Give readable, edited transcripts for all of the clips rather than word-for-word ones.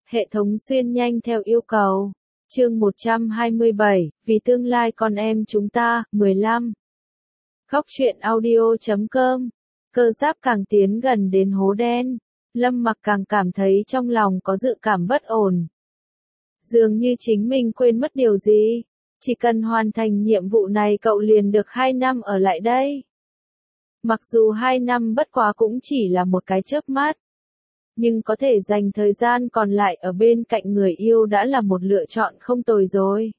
Hệ thống xuyên nhanh theo yêu cầu. Chương 127, vì tương lai con em chúng ta, 15. Góc truyện audio.com. Cơ giáp càng tiến gần đến hố đen, Lâm Mặc càng cảm thấy trong lòng có dự cảm bất ổn. Dường như chính mình quên mất điều gì. Chỉ cần hoàn thành nhiệm vụ này cậu liền được 2 năm ở lại đây. Mặc dù 2 năm bất quá cũng chỉ là một cái chớp mắt. Nhưng có thể dành thời gian còn lại ở bên cạnh người yêu đã là một lựa chọn không tồi rồi.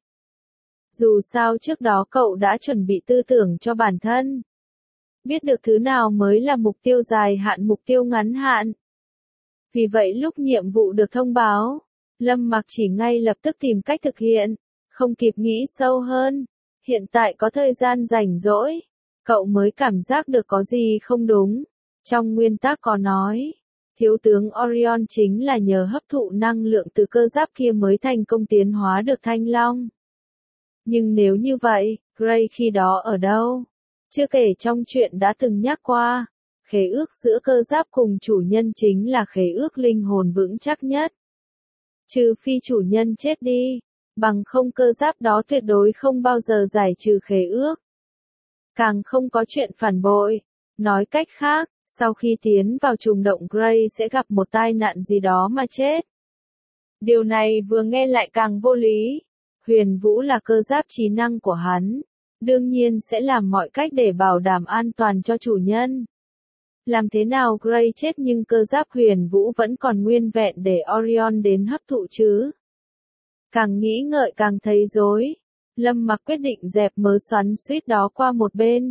Dù sao trước đó cậu đã chuẩn bị tư tưởng cho bản thân. Biết được thứ nào mới là mục tiêu dài hạn, mục tiêu ngắn hạn. Vì vậy lúc nhiệm vụ được thông báo, Lâm Mặc chỉ ngay lập tức tìm cách thực hiện, không kịp nghĩ sâu hơn. Hiện tại có thời gian rảnh rỗi, cậu mới cảm giác được có gì không đúng. Trong nguyên tắc có nói, thiếu tướng Orion chính là nhờ hấp thụ năng lượng từ cơ giáp kia mới thành công tiến hóa được Thanh Long. Nhưng nếu như vậy, Gray khi đó ở đâu? Chưa kể trong chuyện đã từng nhắc qua, khế ước giữa cơ giáp cùng chủ nhân chính là khế ước linh hồn vững chắc nhất. Trừ phi chủ nhân chết đi, bằng không cơ giáp đó tuyệt đối không bao giờ giải trừ khế ước. Càng không có chuyện phản bội. Nói cách khác, sau khi tiến vào trùng động Gray sẽ gặp một tai nạn gì đó mà chết. Điều này vừa nghe lại càng vô lý. Huyền Vũ là cơ giáp trí năng của hắn, đương nhiên sẽ làm mọi cách để bảo đảm an toàn cho chủ nhân. Làm thế nào Gray chết nhưng cơ giáp Huyền Vũ vẫn còn nguyên vẹn để Orion đến hấp thụ chứ? Càng nghĩ ngợi càng thấy rối. Lâm Mặc quyết định dẹp mớ xoắn xuýt đó qua một bên.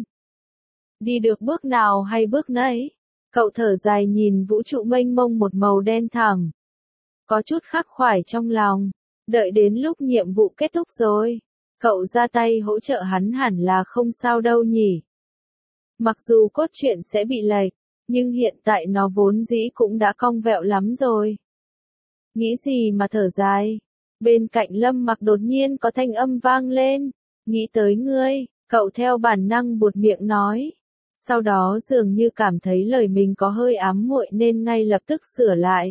Đi được bước nào hay bước nấy, cậu thở dài nhìn vũ trụ mênh mông một màu đen thẳm. Có chút khắc khoải trong lòng, đợi đến lúc nhiệm vụ kết thúc rồi, cậu ra tay hỗ trợ hắn hẳn là không sao đâu nhỉ. Mặc dù cốt truyện sẽ bị lệch, nhưng hiện tại nó vốn dĩ cũng đã cong vẹo lắm rồi. Nghĩ gì mà thở dài, bên cạnh Lâm Mặc đột nhiên có thanh âm vang lên, nghĩ tới ngươi, cậu theo bản năng buột miệng nói. Sau đó dường như cảm thấy lời mình có hơi ám muội nên ngay lập tức sửa lại.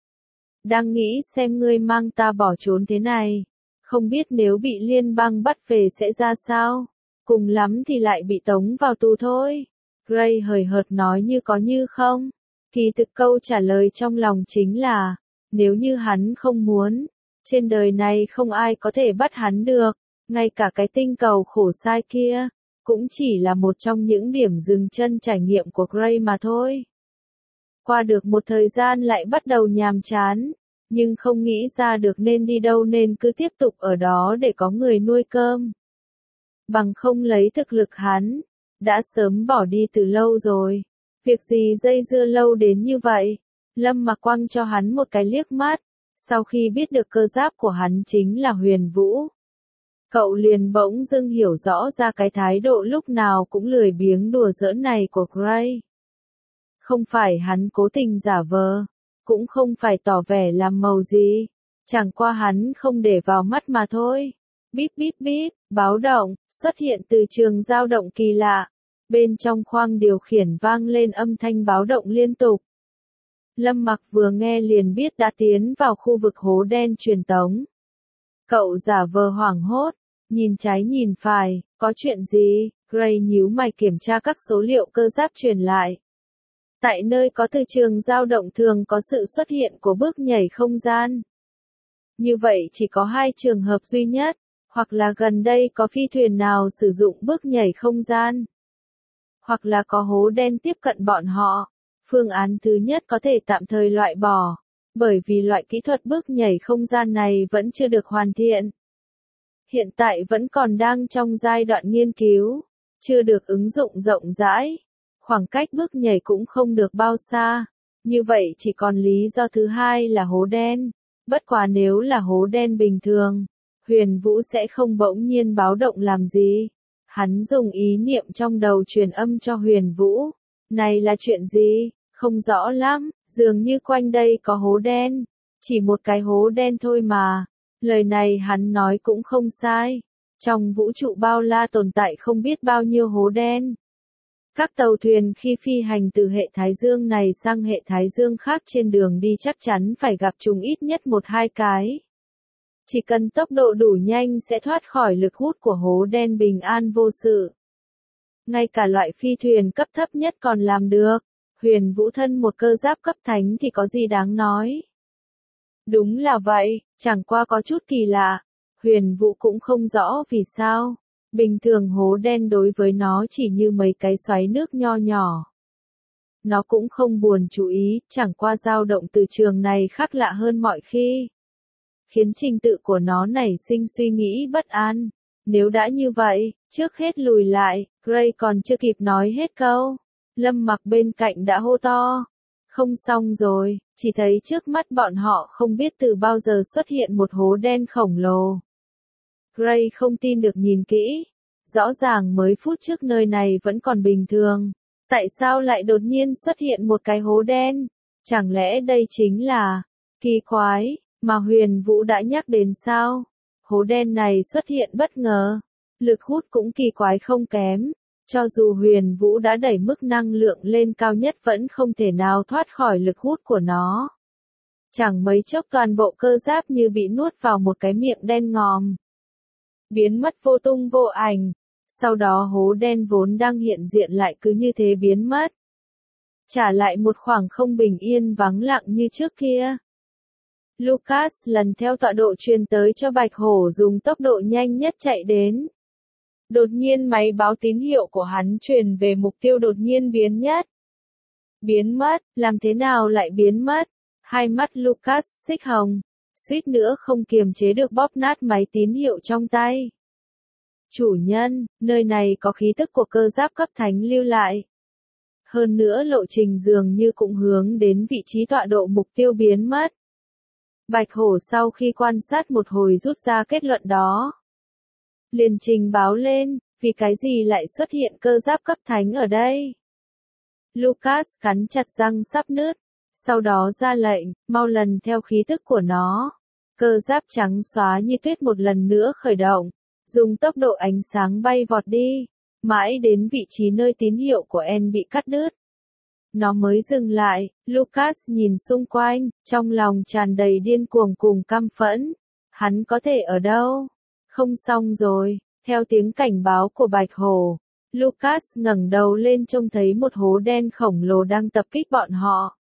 Đang nghĩ xem ngươi mang ta bỏ trốn thế này, không biết nếu bị liên bang bắt về sẽ ra sao, cùng lắm thì lại bị tống vào tù thôi. Gray hời hợt nói như có như không, kỳ thực câu trả lời trong lòng chính là, nếu như hắn không muốn, trên đời này không ai có thể bắt hắn được, ngay cả cái tinh cầu khổ sai kia. Cũng chỉ là một trong những điểm dừng chân trải nghiệm của Gray mà thôi. Qua được một thời gian lại bắt đầu nhàm chán, nhưng không nghĩ ra được nên đi đâu nên cứ tiếp tục ở đó để có người nuôi cơm. Bằng không lấy thực lực hắn, đã sớm bỏ đi từ lâu rồi. Việc gì dây dưa lâu đến như vậy? Lâm Mặc quăng cho hắn một cái liếc mắt, sau khi biết được cơ giáp của hắn chính là Huyền Vũ. Cậu liền bỗng dưng hiểu rõ ra cái thái độ lúc nào cũng lười biếng đùa giỡn này của Gray. Không phải hắn cố tình giả vờ, cũng không phải tỏ vẻ làm màu gì, chẳng qua hắn không để vào mắt mà thôi. Bíp bíp bíp, báo động, xuất hiện từ trường dao động kỳ lạ. Bên trong khoang điều khiển vang lên âm thanh báo động liên tục. Lâm Mặc vừa nghe liền biết đã tiến vào khu vực hố đen truyền tống. Cậu giả vờ hoảng hốt. Nhìn trái nhìn phải, có chuyện gì? Gray nhíu mày kiểm tra các số liệu cơ giáp truyền lại. Tại nơi có từ trường dao động thường có sự xuất hiện của bước nhảy không gian. Như vậy chỉ có 2 trường hợp duy nhất, hoặc là gần đây có phi thuyền nào sử dụng bước nhảy không gian, hoặc là có hố đen tiếp cận bọn họ. Phương án thứ nhất có thể tạm thời loại bỏ, bởi vì loại kỹ thuật bước nhảy không gian này vẫn chưa được hoàn thiện. Hiện tại vẫn còn đang trong giai đoạn nghiên cứu, chưa được ứng dụng rộng rãi, khoảng cách bước nhảy cũng không được bao xa. Như vậy chỉ còn lý do thứ hai là hố đen. Bất quá nếu là hố đen bình thường, Huyền Vũ sẽ không bỗng nhiên báo động làm gì. Hắn dùng ý niệm trong đầu truyền âm cho Huyền Vũ. Này là chuyện gì? Không rõ lắm, dường như quanh đây có hố đen. Chỉ một cái hố đen thôi mà. Lời này hắn nói cũng không sai. Trong vũ trụ bao la tồn tại không biết bao nhiêu hố đen. Các tàu thuyền khi phi hành từ hệ Thái Dương này sang hệ Thái Dương khác trên đường đi chắc chắn phải gặp chúng ít nhất 1-2 cái. Chỉ cần tốc độ đủ nhanh sẽ thoát khỏi lực hút của hố đen bình an vô sự. Ngay cả loại phi thuyền cấp thấp nhất còn làm được. Huyền Vũ thân một cơ giáp cấp thánh thì có gì đáng nói. Đúng là vậy, chẳng qua có chút kỳ lạ. Huyền Vũ cũng không rõ vì sao. Bình thường hố đen đối với nó chỉ như mấy cái xoáy nước nho nhỏ. Nó cũng không buồn chú ý, chẳng qua dao động từ trường này khác lạ hơn mọi khi. Khiến trình tự của nó nảy sinh suy nghĩ bất an. Nếu đã như vậy, trước hết lùi lại, Gray còn chưa kịp nói hết câu. Lâm Mặc bên cạnh đã hô to. Không xong rồi, chỉ thấy trước mắt bọn họ không biết từ bao giờ xuất hiện một hố đen khổng lồ. Gray không tin được nhìn kỹ. Rõ ràng mới phút trước nơi này vẫn còn bình thường. Tại sao lại đột nhiên xuất hiện một cái hố đen? Chẳng lẽ đây chính là kỳ quái mà Huyền Vũ đã nhắc đến sao? Hố đen này xuất hiện bất ngờ. Lực hút cũng kỳ quái không kém. Cho dù Huyền Vũ đã đẩy mức năng lượng lên cao nhất vẫn không thể nào thoát khỏi lực hút của nó. Chẳng mấy chốc toàn bộ cơ giáp như bị nuốt vào một cái miệng đen ngòm. Biến mất vô tung vô ảnh. Sau đó hố đen vốn đang hiện diện lại cứ như thế biến mất. Trả lại một khoảng không bình yên vắng lặng như trước kia. Lucas lần theo tọa độ truyền tới cho Bạch Hổ dùng tốc độ nhanh nhất chạy đến. Đột nhiên máy báo tín hiệu của hắn truyền về mục tiêu đột nhiên biến mất. Biến mất, làm thế nào lại biến mất? Hai mắt Lucas xích hồng, suýt nữa không kiềm chế được bóp nát máy tín hiệu trong tay. Chủ nhân, nơi này có khí tức của cơ giáp cấp thánh lưu lại. Hơn nữa lộ trình dường như cũng hướng đến vị trí tọa độ mục tiêu biến mất. Bạch Hổ sau khi quan sát một hồi rút ra kết luận đó. Liền trình báo lên, vì cái gì lại xuất hiện cơ giáp cấp thánh ở đây? Lucas cắn chặt răng sắp nứt, sau đó ra lệnh, mau lần theo khí tức của nó. Cơ giáp trắng xóa như tuyết một lần nữa khởi động, dùng tốc độ ánh sáng bay vọt đi, mãi đến vị trí nơi tín hiệu của En bị cắt đứt. Nó mới dừng lại, Lucas nhìn xung quanh, trong lòng tràn đầy điên cuồng cùng căm phẫn. Hắn có thể ở đâu? Không xong rồi, theo tiếng cảnh báo của Bạch Hổ. Lucas ngẩng đầu lên trông thấy một hố đen khổng lồ đang tập kích bọn họ.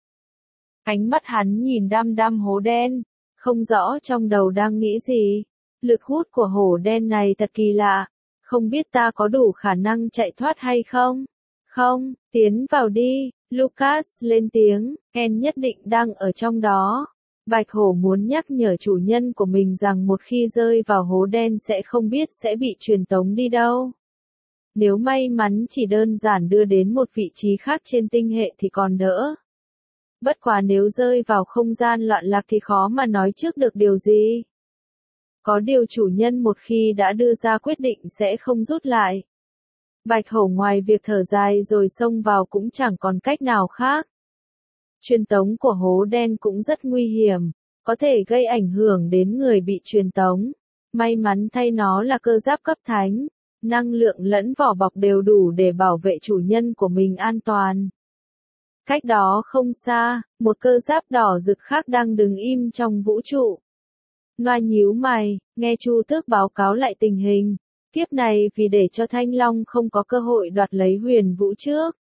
Ánh mắt hắn nhìn đăm đăm hố đen, không rõ trong đầu đang nghĩ gì. Lực hút của hố đen này thật kỳ lạ, không biết ta có đủ khả năng chạy thoát hay không? Không, tiến vào đi, Lucas lên tiếng, En nhất định đang ở trong đó. Bạch Hổ muốn nhắc nhở chủ nhân của mình rằng một khi rơi vào hố đen sẽ không biết sẽ bị truyền tống đi đâu. Nếu may mắn chỉ đơn giản đưa đến một vị trí khác trên tinh hệ thì còn đỡ. Bất quá nếu rơi vào không gian loạn lạc thì khó mà nói trước được điều gì. Có điều chủ nhân một khi đã đưa ra quyết định sẽ không rút lại. Bạch Hổ ngoài việc thở dài rồi xông vào cũng chẳng còn cách nào khác. Truyền tống của hố đen cũng rất nguy hiểm, có thể gây ảnh hưởng đến người bị truyền tống. May mắn thay nó là cơ giáp cấp thánh, năng lượng lẫn vỏ bọc đều đủ để bảo vệ chủ nhân của mình an toàn. Cách đó không xa, một cơ giáp đỏ rực khác đang đứng im trong vũ trụ. Noa nhíu mày, nghe Chu Tước báo cáo lại tình hình. Kiếp này vì để cho Thanh Long không có cơ hội đoạt lấy Huyền Vũ trước.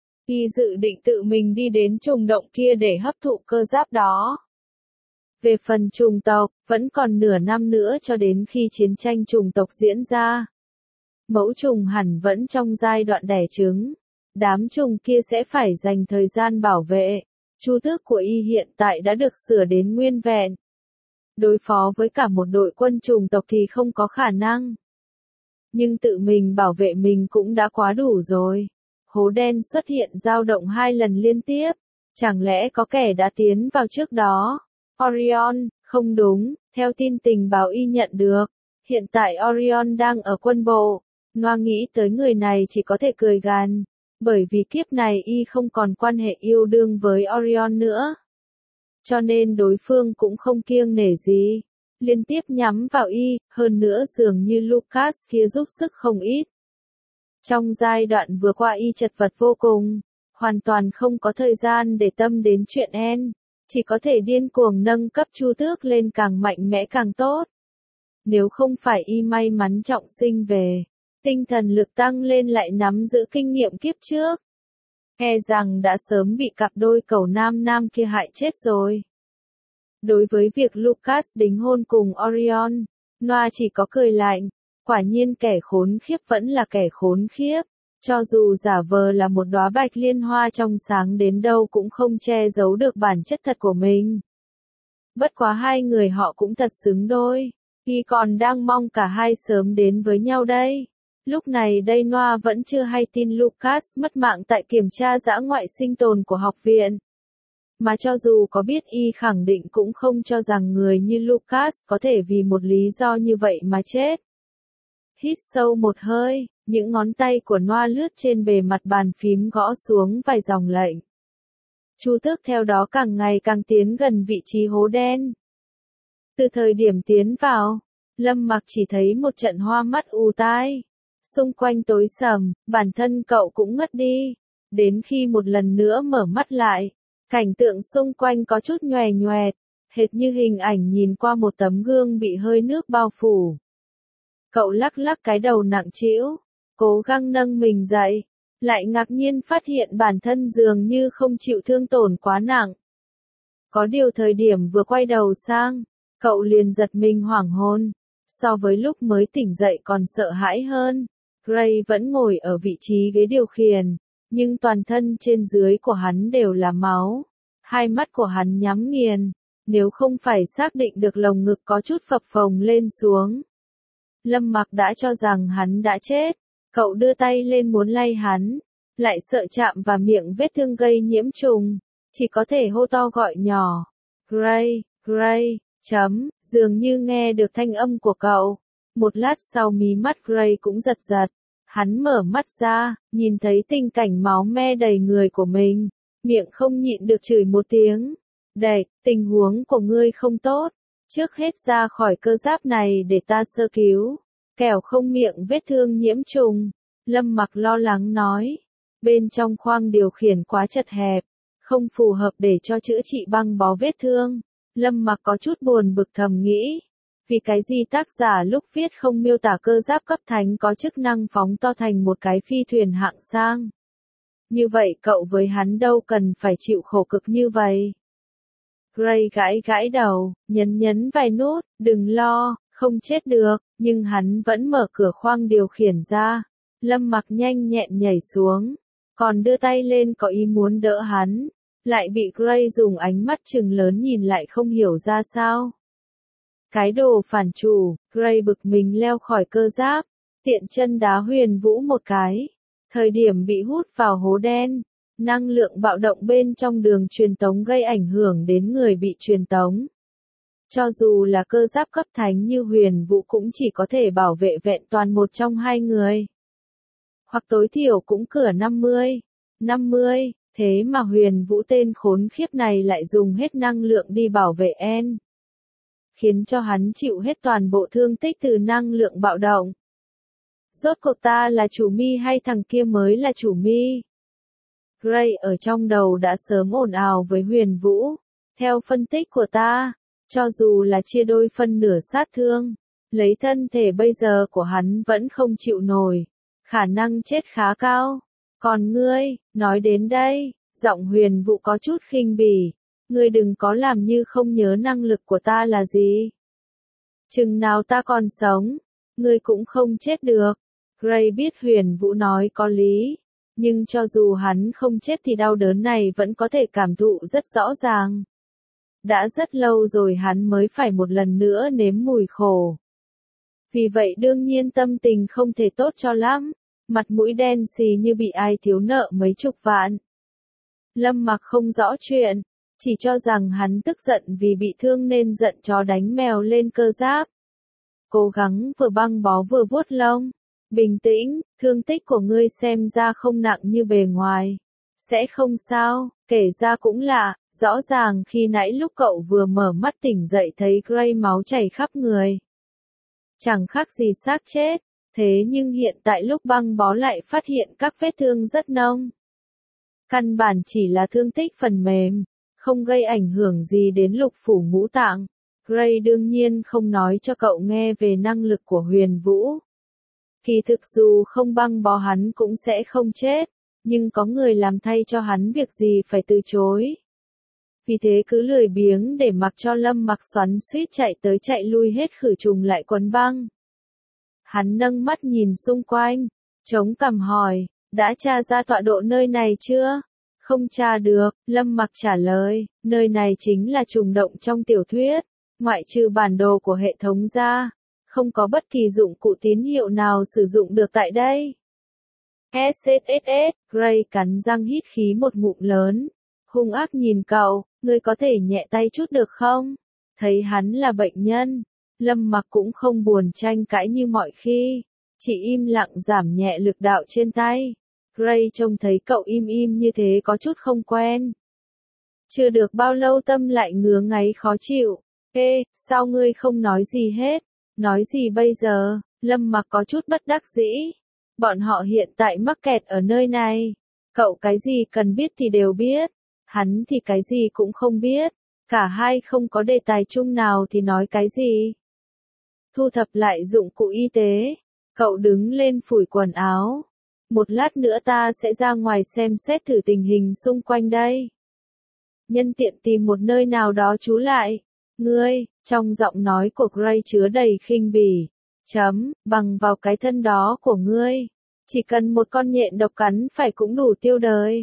Y dự định tự mình đi đến trùng động kia để hấp thụ cơ giáp đó. Về phần trùng tộc, vẫn còn nửa năm nữa cho đến khi chiến tranh trùng tộc diễn ra. Mẫu trùng hẳn vẫn trong giai đoạn đẻ trứng. Đám trùng kia sẽ phải dành thời gian bảo vệ. Chu tước của Y hiện tại đã được sửa đến nguyên vẹn. Đối phó với cả một đội quân trùng tộc thì không có khả năng. Nhưng tự mình bảo vệ mình cũng đã quá đủ rồi. Hố đen xuất hiện dao động 2 lần liên tiếp. Chẳng lẽ có kẻ đã tiến vào trước đó? Orion, không đúng, theo tin tình báo Y nhận được. Hiện tại Orion đang ở quân bộ. Noa nghĩ tới người này chỉ có thể cười gằn. Bởi vì kiếp này Y không còn quan hệ yêu đương với Orion nữa. Cho nên đối phương cũng không kiêng nể gì. Liên tiếp nhắm vào Y, hơn nữa dường như Lucas kia giúp sức không ít. Trong giai đoạn vừa qua y chật vật vô cùng, hoàn toàn không có thời gian để tâm đến chuyện En, chỉ có thể điên cuồng nâng cấp Chu Tước lên càng mạnh mẽ càng tốt. Nếu không phải y may mắn trọng sinh về, tinh thần lực tăng lên lại nắm giữ kinh nghiệm kiếp trước, e rằng đã sớm bị cặp đôi cẩu nam nam kia hại chết rồi. Đối với việc Lucas đính hôn cùng Orion, Noa chỉ có cười lạnh, quả nhiên kẻ khốn khiếp vẫn là kẻ khốn khiếp, cho dù giả vờ là một đóa bạch liên hoa trong sáng đến đâu cũng không che giấu được bản chất thật của mình. Bất quá hai người họ cũng thật xứng đôi, y còn đang mong cả hai sớm đến với nhau đây. Lúc này đây Noa vẫn chưa hay tin Lucas mất mạng tại kiểm tra dã ngoại sinh tồn của học viện. Mà cho dù có biết y khẳng định cũng không cho rằng người như Lucas có thể vì một lý do như vậy mà chết. Hít sâu một hơi, những ngón tay của Noa lướt trên bề mặt bàn phím gõ xuống vài dòng lệnh. Chu Tước theo đó càng ngày càng tiến gần vị trí hố đen. Từ thời điểm tiến vào, Lâm Mặc chỉ thấy một trận hoa mắt ù tai. Xung quanh tối sầm, bản thân cậu cũng ngất đi. Đến khi một lần nữa mở mắt lại, cảnh tượng xung quanh có chút nhòe nhoẹt, hệt như hình ảnh nhìn qua một tấm gương bị hơi nước bao phủ. Cậu lắc lắc cái đầu nặng trĩu, cố gắng nâng mình dậy, lại ngạc nhiên phát hiện bản thân dường như không chịu thương tổn quá nặng. Có điều thời điểm vừa quay đầu sang, cậu liền giật mình hoảng hồn, so với lúc mới tỉnh dậy còn sợ hãi hơn. Gray vẫn ngồi ở vị trí ghế điều khiển, nhưng toàn thân trên dưới của hắn đều là máu. Hai mắt của hắn nhắm nghiền, nếu không phải xác định được lồng ngực có chút phập phồng lên xuống. Lâm Mặc đã cho rằng hắn đã chết, cậu đưa tay lên muốn lay hắn, lại sợ chạm vào miệng vết thương gây nhiễm trùng, chỉ có thể hô to gọi nhỏ. Gray, Gray, dường như nghe được thanh âm của cậu. Một lát sau mí mắt Gray cũng giật giật. Hắn mở mắt ra, nhìn thấy tình cảnh máu me đầy người của mình, miệng không nhịn được chửi một tiếng. Đệt, tình huống của ngươi không tốt, trước hết ra khỏi cơ giáp này để ta sơ cứu, kẻo không miệng vết thương nhiễm trùng. Lâm Mặc lo lắng nói, bên trong khoang điều khiển quá chật hẹp, không phù hợp để cho chữa trị băng bó vết thương. Lâm Mặc có chút buồn bực thầm nghĩ. Vì cái gì tác giả lúc viết không miêu tả cơ giáp cấp thánh có chức năng phóng to thành một cái phi thuyền hạng sang. Như vậy cậu với hắn đâu cần phải chịu khổ cực như vậy. Gray gãi gãi đầu, nhấn vài nút, đừng lo, không chết được, nhưng hắn vẫn mở cửa khoang điều khiển ra. Lâm Mặc nhanh nhẹn nhảy xuống, còn đưa tay lên có ý muốn đỡ hắn, lại bị Gray dùng ánh mắt trừng lớn nhìn lại không hiểu ra sao. Cái đồ phản chủ, Gray bực mình leo khỏi cơ giáp, tiện chân đá Huyền Vũ một cái. Thời điểm bị hút vào hố đen, năng lượng bạo động bên trong đường truyền tống gây ảnh hưởng đến người bị truyền tống. Cho dù là cơ giáp cấp thánh như Huyền Vũ cũng chỉ có thể bảo vệ vẹn toàn một trong hai người. Hoặc tối thiểu cũng cửa 50, thế mà Huyền Vũ tên khốn khiếp này lại dùng hết năng lượng đi bảo vệ En. Khiến cho hắn chịu hết toàn bộ thương tích từ năng lượng bạo động. Rốt cuộc ta là chủ mi hay thằng kia mới là chủ mi? Gray ở trong đầu đã sớm ồn ào với Huyền Vũ. Theo phân tích của ta, cho dù là chia đôi phân nửa sát thương, lấy thân thể bây giờ của hắn vẫn không chịu nổi. Khả năng chết khá cao. Còn ngươi, nói đến đây, giọng Huyền Vũ có chút khinh bỉ. Ngươi đừng có làm như không nhớ năng lực của ta là gì. Chừng nào ta còn sống, ngươi cũng không chết được. Gray biết Huyền Vũ nói có lý, nhưng cho dù hắn không chết thì đau đớn này vẫn có thể cảm thụ rất rõ ràng. Đã rất lâu rồi hắn mới phải một lần nữa nếm mùi khổ. Vì vậy đương nhiên tâm tình không thể tốt cho lắm, mặt mũi đen xì như bị ai thiếu nợ mấy chục vạn. Lâm Mặc không rõ chuyện, chỉ cho rằng hắn tức giận vì bị thương nên giận chó đánh mèo lên cơ giáp. Cố gắng vừa băng bó vừa vuốt lông. Bình tĩnh, thương tích của ngươi xem ra không nặng như bề ngoài. Sẽ không sao, kể ra cũng lạ, rõ ràng khi nãy lúc cậu vừa mở mắt tỉnh dậy thấy Gray máu chảy khắp người. Chẳng khác gì xác chết, Thế nhưng hiện tại lúc băng bó lại phát hiện các vết thương rất nông. Căn bản chỉ là thương tích phần mềm, không gây ảnh hưởng gì đến lục phủ ngũ tạng. Gray đương nhiên không nói cho cậu nghe về năng lực của Huyền Vũ. Kỳ thực dù không băng bó hắn cũng sẽ không chết, nhưng có người làm thay cho hắn việc gì phải từ chối. Vì thế cứ lười biếng để mặc cho Lâm Mặc xoắn xuýt chạy tới chạy lui hết khử trùng lại quấn băng. Hắn nâng mắt nhìn xung quanh, chống cằm hỏi, đã tra ra tọa độ nơi này chưa? Không tra được, Lâm Mặc trả lời, nơi này chính là trùng động trong tiểu thuyết, ngoại trừ bản đồ của hệ thống ra, không có bất kỳ dụng cụ tín hiệu nào sử dụng được tại đây. SSSS, Gray cắn răng hít khí một ngụm lớn, hung ác nhìn cậu, ngươi có thể nhẹ tay chút được không? Thấy hắn là bệnh nhân, Lâm Mặc cũng không buồn tranh cãi như mọi khi, chỉ im lặng giảm nhẹ lực đạo trên tay. Gray trông thấy cậu im như thế có chút không quen. Chưa được bao lâu tâm lại ngứa ngáy khó chịu. Ê, sao ngươi không nói gì hết? Nói gì bây giờ? Lâm Mặc có chút bất đắc dĩ. Bọn họ hiện tại mắc kẹt ở nơi này. Cậu cái gì cần biết thì đều biết. Hắn thì cái gì cũng không biết. Cả hai không có đề tài chung nào thì nói cái gì. Thu thập lại dụng cụ y tế. Cậu đứng lên phủi quần áo. Một lát nữa ta sẽ ra ngoài xem xét thử tình hình xung quanh đây. Nhân tiện tìm một nơi nào đó trú lại. Ngươi, trong giọng nói của Gray chứa đầy khinh bỉ. Bằng vào cái thân đó của ngươi. Chỉ cần một con nhện độc cắn phải cũng đủ tiêu đời.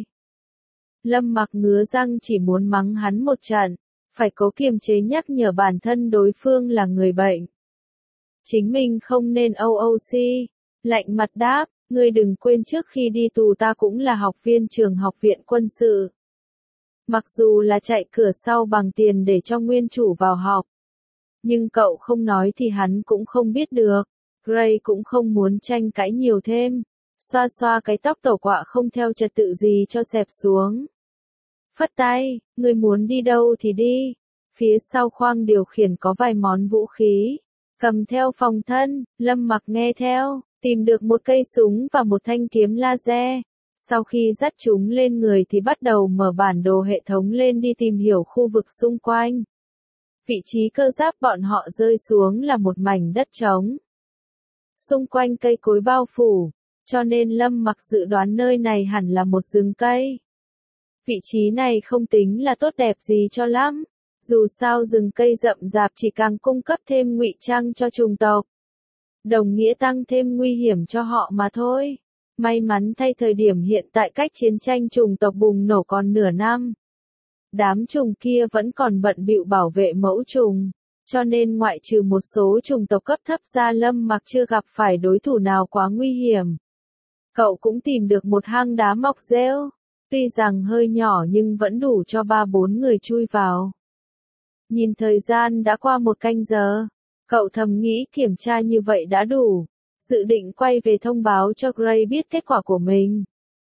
Lâm Mặc ngứa răng chỉ muốn mắng hắn một trận. Phải cố kiềm chế nhắc nhở bản thân đối phương là người bệnh. Chính mình không nên OOC. Lạnh mặt đáp, ngươi đừng quên trước khi đi tù ta cũng là học viên trường học viện quân sự. Mặc dù là chạy cửa sau bằng tiền để cho nguyên chủ vào học. Nhưng cậu không nói thì hắn cũng không biết được. Gray cũng không muốn tranh cãi nhiều thêm. Xoa xoa cái tóc tổ quạ không theo trật tự gì cho xẹp xuống. Phất tay, ngươi muốn đi đâu thì đi. Phía sau khoang điều khiển có vài món vũ khí. Cầm theo phòng thân, Lâm Mặc nghe theo, tìm được một cây súng và một thanh kiếm laser. Sau khi dắt chúng lên người thì bắt đầu mở bản đồ hệ thống lên đi tìm hiểu khu vực xung quanh. Vị trí cơ giáp bọn họ rơi xuống là một mảnh đất trống. Xung quanh cây cối bao phủ, cho nên Lâm Mặc dự đoán nơi này hẳn là một rừng cây. Vị trí này không tính là tốt đẹp gì cho lắm. Dù sao rừng cây rậm rạp chỉ càng cung cấp thêm ngụy trang cho chủng tộc. Đồng nghĩa tăng thêm nguy hiểm cho họ mà thôi. May mắn thay thời điểm hiện tại cách chiến tranh chủng tộc bùng nổ còn nửa năm. Đám trùng kia vẫn còn bận bịu bảo vệ mẫu trùng. Cho nên ngoại trừ một số chủng tộc cấp thấp ra Lâm Mặc chưa gặp phải đối thủ nào quá nguy hiểm. Cậu cũng tìm được một hang đá mọc rêu. Tuy rằng hơi nhỏ nhưng vẫn đủ cho 3-4 người chui vào. Nhìn thời gian đã qua 1 canh giờ. Cậu thầm nghĩ kiểm tra như vậy đã đủ. Dự định quay về thông báo cho Gray biết kết quả của mình.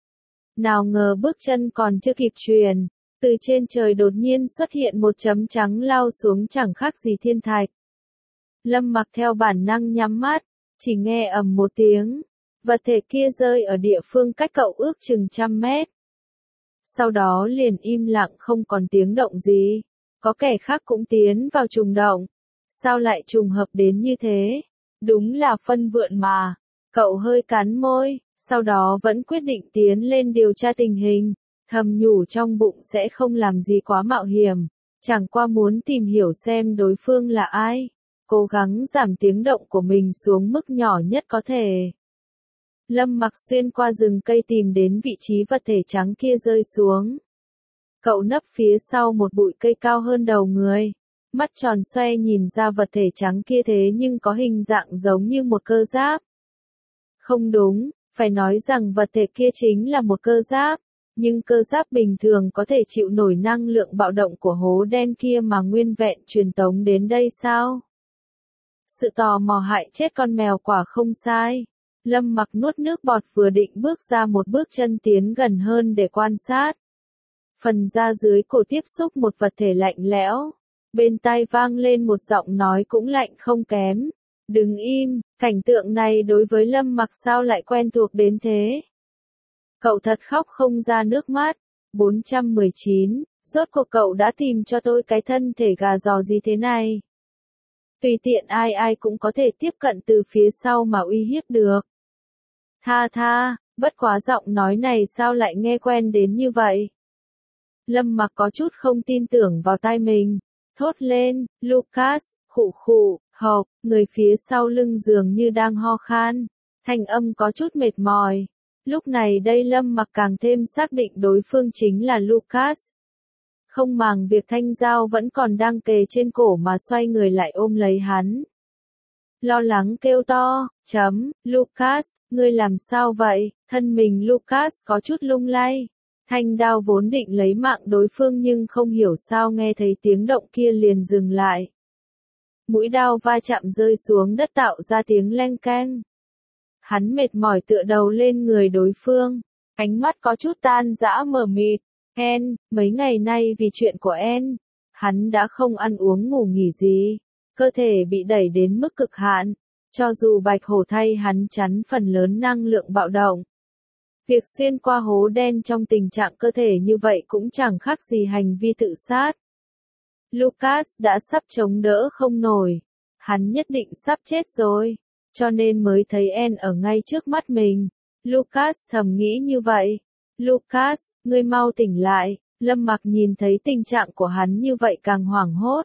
Nào ngờ bước chân còn chưa kịp truyền. Từ trên trời đột nhiên xuất hiện một chấm trắng lao xuống chẳng khác gì thiên thạch. Lâm Mặc theo bản năng nhắm mắt. Chỉ nghe ầm một tiếng. Vật thể kia rơi ở địa phương cách cậu ước chừng 100 mét. Sau đó liền im lặng không còn tiếng động gì. Có kẻ khác cũng tiến vào trùng động. Sao lại trùng hợp đến như thế? Đúng là phân vượn mà. Cậu hơi cắn môi, sau đó vẫn quyết định tiến lên điều tra tình hình. Thầm nhủ trong bụng sẽ không làm gì quá mạo hiểm. Chẳng qua muốn tìm hiểu xem đối phương là ai. Cố gắng giảm tiếng động của mình xuống mức nhỏ nhất có thể. Lâm Mặc xuyên qua rừng cây tìm đến vị trí vật thể trắng kia rơi xuống. Cậu nấp phía sau một bụi cây cao hơn đầu người. Mắt tròn xoe nhìn ra vật thể trắng kia thế nhưng có hình dạng giống như một cơ giáp. Không đúng, phải nói rằng vật thể kia chính là một cơ giáp. Nhưng cơ giáp bình thường có thể chịu nổi năng lượng bạo động của hố đen kia mà nguyên vẹn truyền tống đến đây sao? Sự tò mò hại chết con mèo quả không sai. Lâm Mặc nuốt nước bọt vừa định bước ra một bước chân tiến gần hơn để quan sát. Phần da dưới cổ tiếp xúc một vật thể lạnh lẽo. Bên tai vang lên một giọng nói cũng lạnh không kém. Đừng im, cảnh tượng này đối với Lâm Mặc sao lại quen thuộc đến thế? Cậu thật khóc không ra nước mắt. 419, rốt cuộc cậu đã tìm cho tôi cái thân thể gà giò gì thế này? Tùy tiện ai ai cũng có thể tiếp cận từ phía sau mà uy hiếp được. Tha, bất quá giọng nói này sao lại nghe quen đến như vậy? Lâm Mặc có chút không tin tưởng vào tai mình, thốt lên, Lucas, khụ, hộc, người phía sau lưng dường như đang ho khan, thanh âm có chút mệt mỏi. Lúc này đây Lâm Mặc càng thêm xác định đối phương chính là Lucas. Không màng việc thanh dao vẫn còn đang kề trên cổ mà xoay người lại ôm lấy hắn. Lo lắng kêu to, Lucas, ngươi làm sao vậy? Thân mình Lucas có chút lung lay. Thanh đao vốn định lấy mạng đối phương nhưng không hiểu sao nghe thấy tiếng động kia liền dừng lại. Mũi đao va chạm rơi xuống đất tạo ra tiếng leng keng. Hắn mệt mỏi tựa đầu lên người đối phương, ánh mắt có chút tan rã mờ mịt. Mấy ngày nay vì chuyện của hắn đã không ăn uống ngủ nghỉ gì, cơ thể bị đẩy đến mức cực hạn, cho dù Bạch Hổ thay hắn chắn phần lớn năng lượng bạo động. Việc xuyên qua hố đen trong tình trạng cơ thể như vậy cũng chẳng khác gì hành vi tự sát. Lucas đã sắp chống đỡ không nổi, hắn nhất định sắp chết rồi, cho nên mới thấy ở ngay trước mắt mình. Lucas thầm nghĩ như vậy. Lucas, ngươi mau tỉnh lại. Lâm Mặc nhìn thấy tình trạng của hắn như vậy càng hoảng hốt.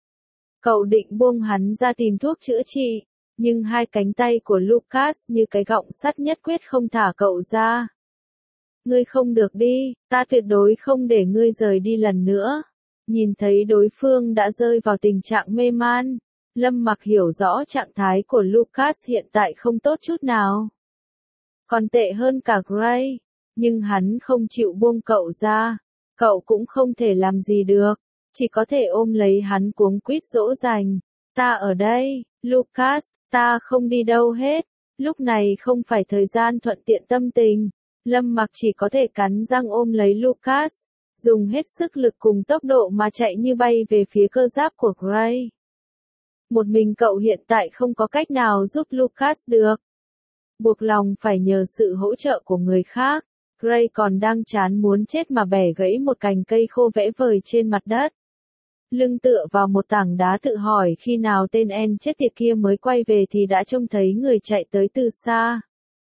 Cậu định buông hắn ra tìm thuốc chữa trị, nhưng hai cánh tay của Lucas như cái gọng sắt nhất quyết không thả cậu ra. Ngươi không được đi, ta tuyệt đối không để ngươi rời đi lần nữa. Nhìn thấy đối phương đã rơi vào tình trạng mê man, Lâm Mặc hiểu rõ trạng thái của Lucas hiện tại không tốt chút nào. Còn tệ hơn cả Gray, nhưng hắn không chịu buông cậu ra. Cậu cũng không thể làm gì được, chỉ có thể ôm lấy hắn cuống quýt dỗ dành. Ta ở đây, Lucas, ta không đi đâu hết. Lúc này không phải thời gian thuận tiện tâm tình. Lâm Mặc chỉ có thể cắn răng ôm lấy Lucas, dùng hết sức lực cùng tốc độ mà chạy như bay về phía cơ giáp của Gray. Một mình cậu hiện tại không có cách nào giúp Lucas được. Buộc lòng phải nhờ sự hỗ trợ của người khác. Gray còn đang chán muốn chết mà bẻ gãy một cành cây khô vẽ vời trên mặt đất. Lưng tựa vào một tảng đá tự hỏi khi nào tên chết tiệt kia mới quay về thì đã trông thấy người chạy tới từ xa.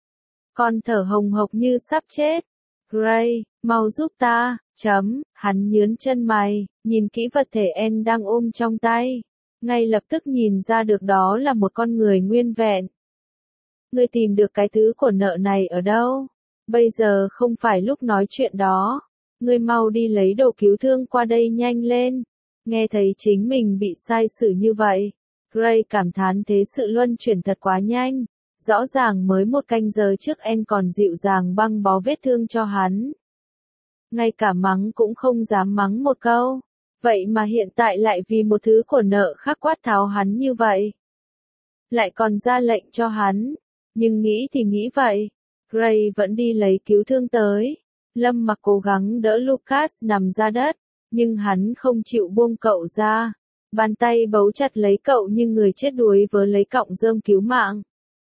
Còn thở hồng hộc như sắp chết. Gray, mau giúp ta, hắn nhướn chân mày, nhìn kỹ vật thể đang ôm trong tay. Ngay lập tức nhìn ra được đó là một con người nguyên vẹn. Ngươi tìm được cái thứ của nợ này ở đâu? Bây giờ không phải lúc nói chuyện đó. Ngươi mau đi lấy đồ cứu thương qua đây nhanh lên. Nghe thấy chính mình bị sai xử như vậy. Gray cảm thán thế sự luân chuyển thật quá nhanh. Rõ ràng mới một canh giờ trước còn dịu dàng băng bó vết thương cho hắn. Ngay cả mắng cũng không dám mắng một câu. Vậy mà hiện tại lại vì một thứ của nợ khác quát tháo hắn như vậy. Lại còn ra lệnh cho hắn. Nhưng nghĩ thì nghĩ vậy. Gray vẫn đi lấy cứu thương tới. Lâm Mặc cố gắng đỡ Lucas nằm ra đất, nhưng hắn không chịu buông cậu ra. Bàn tay bấu chặt lấy cậu như người chết đuối với lấy cọng rơm cứu mạng.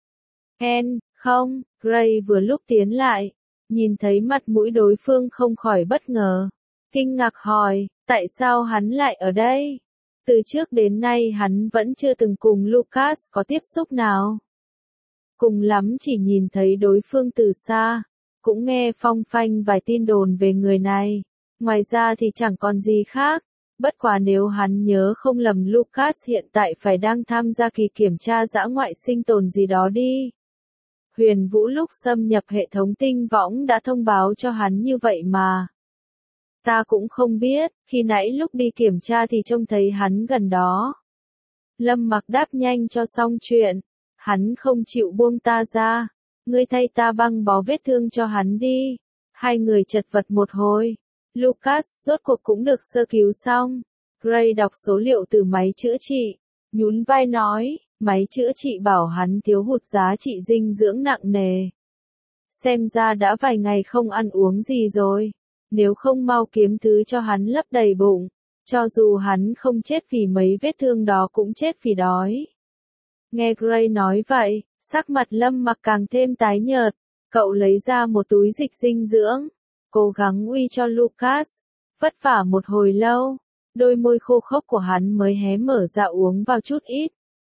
Không, Gray vừa lúc tiến lại, nhìn thấy mặt mũi đối phương không khỏi bất ngờ. Kinh ngạc hỏi, tại sao hắn lại ở đây? Từ trước đến nay hắn vẫn chưa từng cùng Lucas có tiếp xúc nào. Cùng lắm chỉ nhìn thấy đối phương từ xa, cũng nghe phong phanh vài tin đồn về người này. Ngoài ra thì chẳng còn gì khác. Bất quá nếu hắn nhớ không lầm Lucas hiện tại phải đang tham gia kỳ kiểm tra dã ngoại sinh tồn gì đó đi. Huyền Vũ lúc xâm nhập hệ thống tinh võng đã thông báo cho hắn như vậy mà. Ta cũng không biết, khi nãy lúc đi kiểm tra thì trông thấy hắn gần đó. Lâm Mặc đáp nhanh cho xong chuyện. Hắn không chịu buông ta ra. Ngươi thay ta băng bó vết thương cho hắn đi. Hai người chật vật một hồi. Lucas rốt cuộc cũng được sơ cứu xong. Gray đọc số liệu từ máy chữa trị. Nhún vai nói, máy chữa trị bảo hắn thiếu hụt giá trị dinh dưỡng nặng nề. Xem ra đã vài ngày không ăn uống gì rồi. Nếu không mau kiếm thứ cho hắn lấp đầy bụng. Cho dù hắn không chết vì mấy vết thương đó cũng chết vì đói. Nghe Gray nói vậy, sắc mặt Lâm Mặc càng thêm tái nhợt. Cậu lấy ra một túi dịch dinh dưỡng, cố gắng uy cho Lucas. Vất vả một hồi lâu, đôi môi khô khốc của hắn mới hé mở ra uống vào chút ít.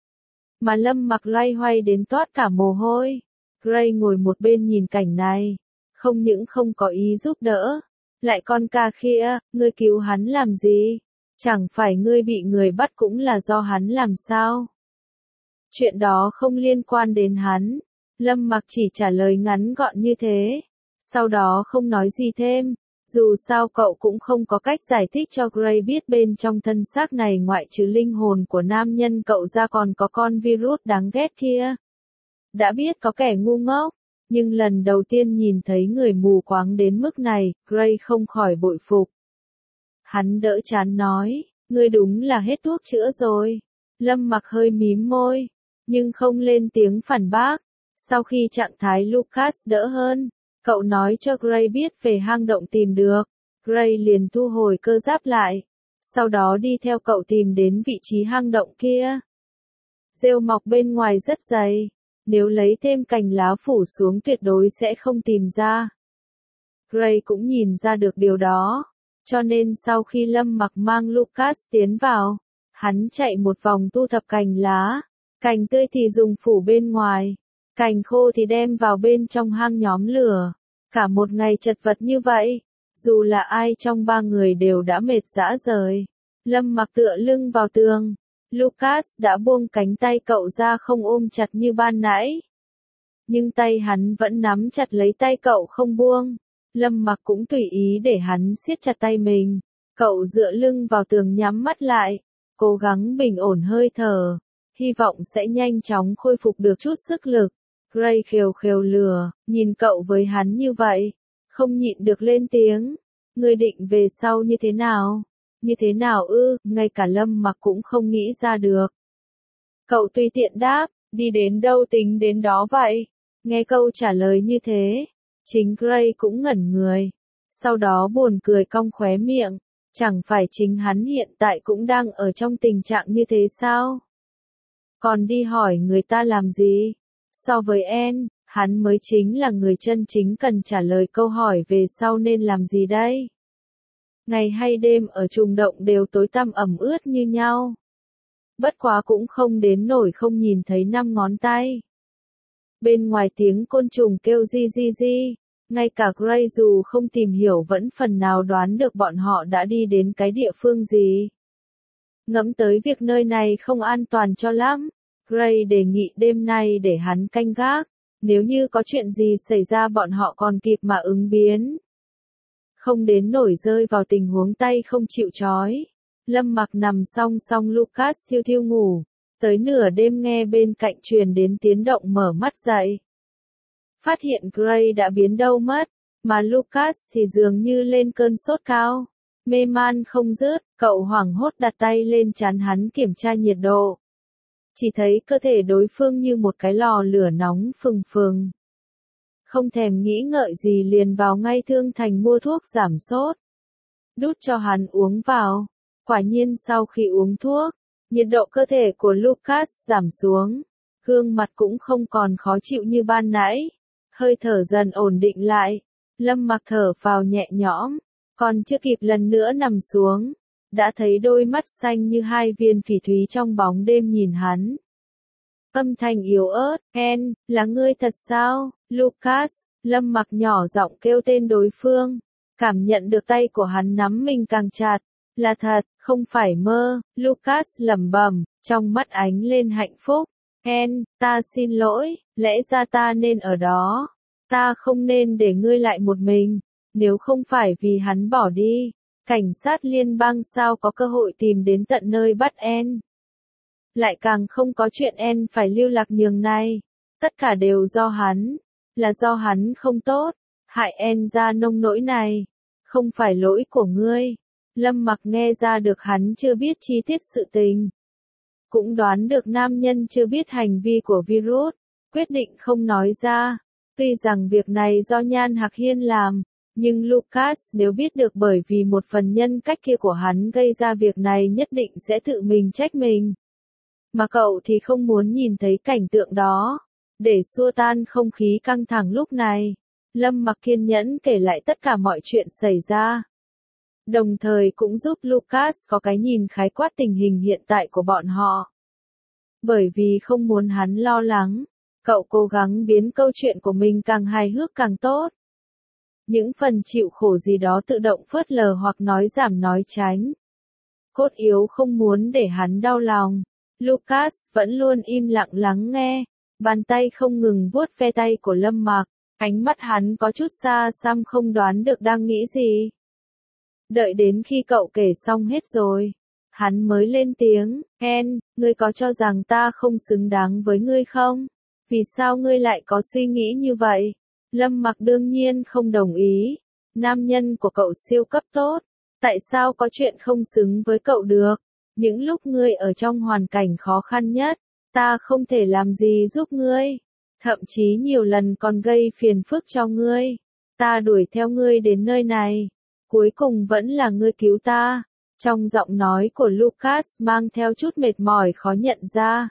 Mà Lâm Mặc loay hoay đến toát cả mồ hôi. Gray ngồi một bên nhìn cảnh này, không những không có ý giúp đỡ, lại con ca kia, ngươi cứu hắn làm gì? Chẳng phải ngươi bị người bắt cũng là do hắn làm sao? Chuyện đó không liên quan đến hắn. Lâm Mặc chỉ trả lời ngắn gọn như thế, sau đó không nói gì thêm. Dù sao cậu cũng không có cách giải thích cho Gray biết bên trong thân xác này ngoại trừ linh hồn của nam nhân cậu ra còn có con virus đáng ghét kia. Đã biết có kẻ ngu ngốc, nhưng lần đầu tiên nhìn thấy người mù quáng đến mức này, Gray không khỏi bội phục. Hắn đỡ chán nói, ngươi đúng là hết thuốc chữa rồi. Lâm Mặc hơi mím môi, nhưng không lên tiếng phản bác. Sau khi trạng thái Lucas đỡ hơn, cậu nói cho Gray biết về hang động tìm được. Gray liền thu hồi cơ giáp lại, sau đó đi theo cậu tìm đến vị trí hang động kia. Rêu mọc bên ngoài rất dày, nếu lấy thêm cành lá phủ xuống tuyệt đối sẽ không tìm ra. Gray cũng nhìn ra được điều đó, cho nên sau khi Lâm Mặc mang Lucas tiến vào, hắn chạy một vòng thu thập cành lá, cành tươi thì dùng phủ bên ngoài, cành khô thì đem vào bên trong hang nhóm lửa. Cả một ngày chật vật như vậy, dù là ai trong ba người đều đã mệt rã rời. Lâm Mặc tựa lưng vào tường, Lucas đã buông cánh tay cậu ra không ôm chặt như ban nãy. Nhưng tay hắn vẫn nắm chặt lấy tay cậu không buông. Lâm Mặc cũng tùy ý để hắn siết chặt tay mình. Cậu dựa lưng vào tường nhắm mắt lại, cố gắng bình ổn hơi thở, hy vọng sẽ nhanh chóng khôi phục được chút sức lực. Gray khều khều lừa, nhìn cậu với hắn như vậy, không nhịn được lên tiếng. Ngươi định về sau như thế nào? Như thế nào ư? Ngay cả Lâm Mặc cũng không nghĩ ra được. Cậu tùy tiện đáp, đi đến đâu tính đến đó vậy. Nghe câu trả lời như thế, chính Gray cũng ngẩn người. Sau đó buồn cười cong khóe miệng, chẳng phải chính hắn hiện tại cũng đang ở trong tình trạng như thế sao? Còn đi hỏi người ta làm gì? So với Anne, hắn mới chính là người chân chính cần trả lời câu hỏi về sau nên làm gì đây? Ngày hay đêm ở trùng động đều tối tăm ẩm ướt như nhau. Bất quá cũng không đến nổi không nhìn thấy 5 ngón tay. Bên ngoài tiếng côn trùng kêu ri ri ri, ngay cả Gray dù không tìm hiểu vẫn phần nào đoán được bọn họ đã đi đến cái địa phương gì. Ngẫm tới việc nơi này không an toàn cho lắm, Gray đề nghị đêm nay để hắn canh gác, nếu như có chuyện gì xảy ra bọn họ còn kịp mà ứng biến. Không đến nổi rơi vào tình huống tay không chịu trói. Lâm Mặc nằm song song Lucas thiêu thiêu ngủ, tới nửa đêm nghe bên cạnh truyền đến tiếng động mở mắt dậy. Phát hiện Gray đã biến đâu mất, mà Lucas thì dường như lên cơn sốt cao. Mê man không dứt, cậu hoảng hốt đặt tay lên trán hắn kiểm tra nhiệt độ. Chỉ thấy cơ thể đối phương như một cái lò lửa nóng phừng phừng. Không thèm nghĩ ngợi gì liền vào ngay thương thành mua thuốc giảm sốt. Đút cho hắn uống vào. Quả nhiên sau khi uống thuốc, nhiệt độ cơ thể của Lucas giảm xuống. Gương mặt cũng không còn khó chịu như ban nãy. Hơi thở dần ổn định lại. Lâm Mặc thở vào nhẹ nhõm. Còn chưa kịp lần nữa nằm xuống, đã thấy đôi mắt xanh như hai viên phỉ thúy trong bóng đêm nhìn hắn. Âm thanh yếu ớt, Anne, là ngươi thật sao? Lucas, Lâm Mặc nhỏ giọng kêu tên đối phương, cảm nhận được tay của hắn nắm mình càng chặt. Là thật, không phải mơ, Lucas lẩm bẩm, trong mắt ánh lên hạnh phúc. Anne, ta xin lỗi, lẽ ra ta nên ở đó. Ta không nên để ngươi lại một mình. Nếu không phải vì hắn bỏ đi, cảnh sát liên bang sao có cơ hội tìm đến tận nơi bắt Anne. Lại càng không có chuyện Anne phải lưu lạc nhường này. Tất cả đều do hắn. Là do hắn không tốt. Hại Anne ra nông nỗi này. Không phải lỗi của ngươi. Lâm Mặc nghe ra được hắn chưa biết chi tiết sự tình. Cũng đoán được nam nhân chưa biết hành vi của virus. Quyết định không nói ra. Tuy rằng việc này do Nhan Hạc Hiên làm. Nhưng Lucas nếu biết được bởi vì một phần nhân cách kia của hắn gây ra việc này nhất định sẽ tự mình trách mình. mà cậu thì không muốn nhìn thấy cảnh tượng đó. Để xua tan không khí căng thẳng lúc này, Lâm Mặc kiên nhẫn kể lại tất cả mọi chuyện xảy ra. Đồng thời cũng giúp Lucas có cái nhìn khái quát tình hình hiện tại của bọn họ. Bởi vì không muốn hắn lo lắng, cậu cố gắng biến câu chuyện của mình càng hài hước càng tốt. Những phần chịu khổ gì đó tự động phớt lờ hoặc nói giảm nói tránh. Cốt yếu không muốn để hắn đau lòng. Lucas vẫn luôn im lặng lắng nghe, bàn tay không ngừng vuốt ve tay của Lâm Mặc, ánh mắt hắn có chút xa xăm không đoán được đang nghĩ gì. Đợi đến khi cậu kể xong hết rồi, hắn mới lên tiếng, Ken, ngươi có cho rằng ta không xứng đáng với ngươi không? Vì sao ngươi lại có suy nghĩ như vậy? Lâm Mặc đương nhiên không đồng ý. Nam nhân của cậu siêu cấp tốt. Tại sao có chuyện không xứng với cậu được? Những lúc ngươi ở trong hoàn cảnh khó khăn nhất, ta không thể làm gì giúp ngươi. Thậm chí nhiều lần còn gây phiền phức cho ngươi. Ta đuổi theo ngươi đến nơi này. Cuối cùng vẫn là ngươi cứu ta. Trong giọng nói của Lucas mang theo chút mệt mỏi khó nhận ra.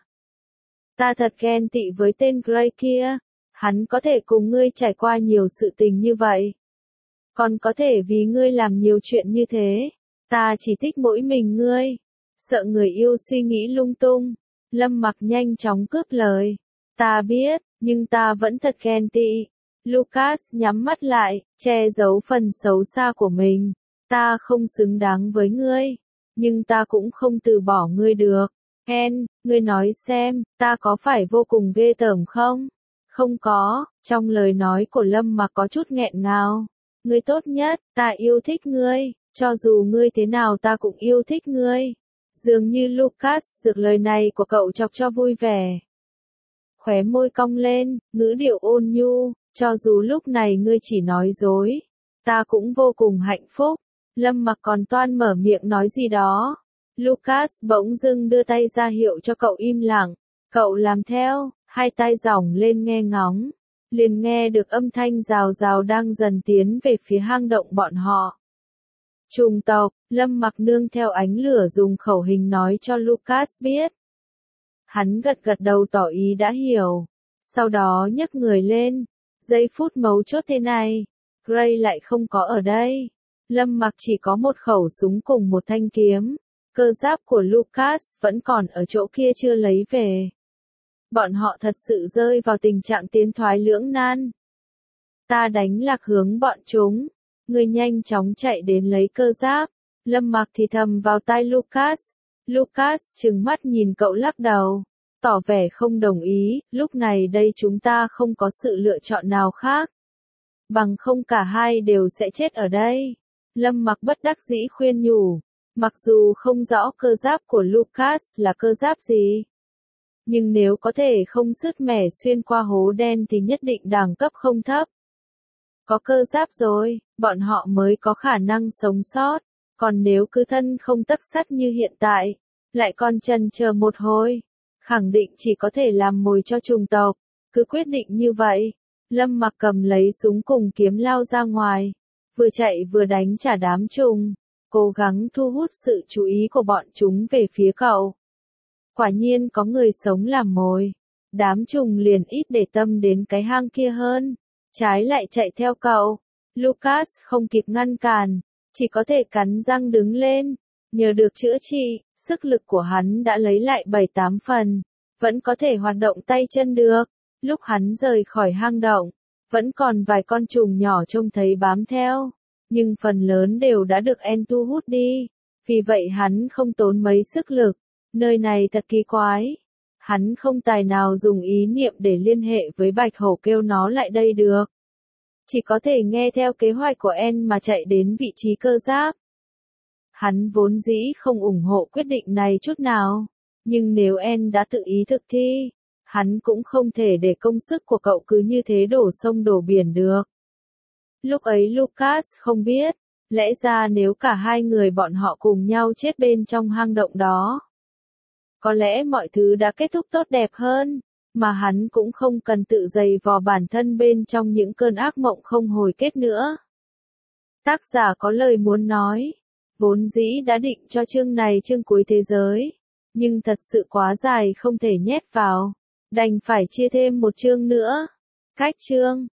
Ta thật ghen tị với tên Gray kia. Hắn có thể cùng ngươi trải qua nhiều sự tình như vậy. Còn có thể vì ngươi làm nhiều chuyện như thế. Ta chỉ thích mỗi mình ngươi. Sợ người yêu suy nghĩ lung tung. Lâm Mặc nhanh chóng cướp lời. Ta biết, nhưng ta vẫn thật ghen tị. Lucas nhắm mắt lại, che giấu phần xấu xa của mình. Ta không xứng đáng với ngươi. Nhưng ta cũng không từ bỏ ngươi được. Ken, ngươi nói xem, ta có phải vô cùng ghê tởm không? Không có, trong lời nói của Lâm Mặc có chút nghẹn ngào. Ngươi tốt nhất, ta yêu thích ngươi, cho dù ngươi thế nào ta cũng yêu thích ngươi. Dường như Lucas được lời này của cậu chọc cho vui vẻ. Khóe môi cong lên, ngữ điệu ôn nhu, cho dù lúc này ngươi chỉ nói dối, ta cũng vô cùng hạnh phúc. Lâm Mặc còn toan mở miệng nói gì đó. Lucas bỗng dưng đưa tay ra hiệu cho cậu im lặng. Cậu làm theo, hai tay giỏng lên nghe ngóng. Liền nghe được âm thanh rào rào đang dần tiến về phía hang động bọn họ. Trùng tộc, Lâm Mặc nương theo ánh lửa dùng khẩu hình nói cho Lucas biết. Hắn gật gật đầu tỏ ý đã hiểu. Sau đó nhấc người lên. Giây phút mấu chốt thế này, Gray lại không có ở đây. Lâm Mặc chỉ có một khẩu súng cùng một thanh kiếm. Cơ giáp của Lucas vẫn còn ở chỗ kia chưa lấy về. Bọn họ thật sự rơi vào tình trạng tiến thoái lưỡng nan. Ta đánh lạc hướng bọn chúng. Người nhanh chóng chạy đến lấy cơ giáp. Lâm Mặc thì thầm vào tai Lucas. Lucas trừng mắt nhìn cậu lắc đầu. Tỏ vẻ không đồng ý. Lúc này đây chúng ta không có sự lựa chọn nào khác. Bằng không cả hai đều sẽ chết ở đây. Lâm Mặc bất đắc dĩ khuyên nhủ. Mặc dù không rõ cơ giáp của Lucas là cơ giáp gì. Nhưng nếu có thể không sứt mẻ xuyên qua hố đen thì nhất định đẳng cấp không thấp. Có cơ giáp rồi, bọn họ mới có khả năng sống sót. Còn nếu cứ thân không tấc sắt như hiện tại, lại còn chần chờ một hồi, khẳng định chỉ có thể làm mồi cho trùng tộc. Cứ quyết định như vậy, Lâm Mặc cầm lấy súng cùng kiếm lao ra ngoài, vừa chạy vừa đánh trả đám trùng, cố gắng thu hút sự chú ý của bọn chúng về phía cậu. Quả nhiên có người sống làm mồi, đám trùng liền ít để tâm đến cái hang kia hơn, trái lại chạy theo cậu. Lucas không kịp ngăn cản, chỉ có thể cắn răng đứng lên, nhờ được chữa trị, sức lực của hắn đã lấy lại 7-8 phần, vẫn có thể hoạt động tay chân được. Lúc hắn rời khỏi hang động, vẫn còn vài con trùng nhỏ trông thấy bám theo, nhưng phần lớn đều đã được En thu hút đi, vì vậy hắn không tốn mấy sức lực. Nơi này thật kỳ quái. Hắn không tài nào dùng ý niệm để liên hệ với Bạch Hổ kêu nó lại đây được. Chỉ có thể nghe theo kế hoạch của En mà chạy đến vị trí cơ giáp. Hắn vốn dĩ không ủng hộ quyết định này chút nào. Nhưng nếu En đã tự ý thực thi, hắn cũng không thể để công sức của cậu cứ như thế đổ sông đổ biển được. Lúc ấy Lucas không biết, lẽ ra nếu cả hai người bọn họ cùng nhau chết bên trong hang động đó, có lẽ mọi thứ đã kết thúc tốt đẹp hơn, mà hắn cũng không cần tự dày vò bản thân bên trong những cơn ác mộng không hồi kết nữa. Tác giả có lời muốn nói, vốn dĩ đã định cho chương này chương cuối thế giới, nhưng thật sự quá dài không thể nhét vào, đành phải chia thêm một chương nữa. Cách chương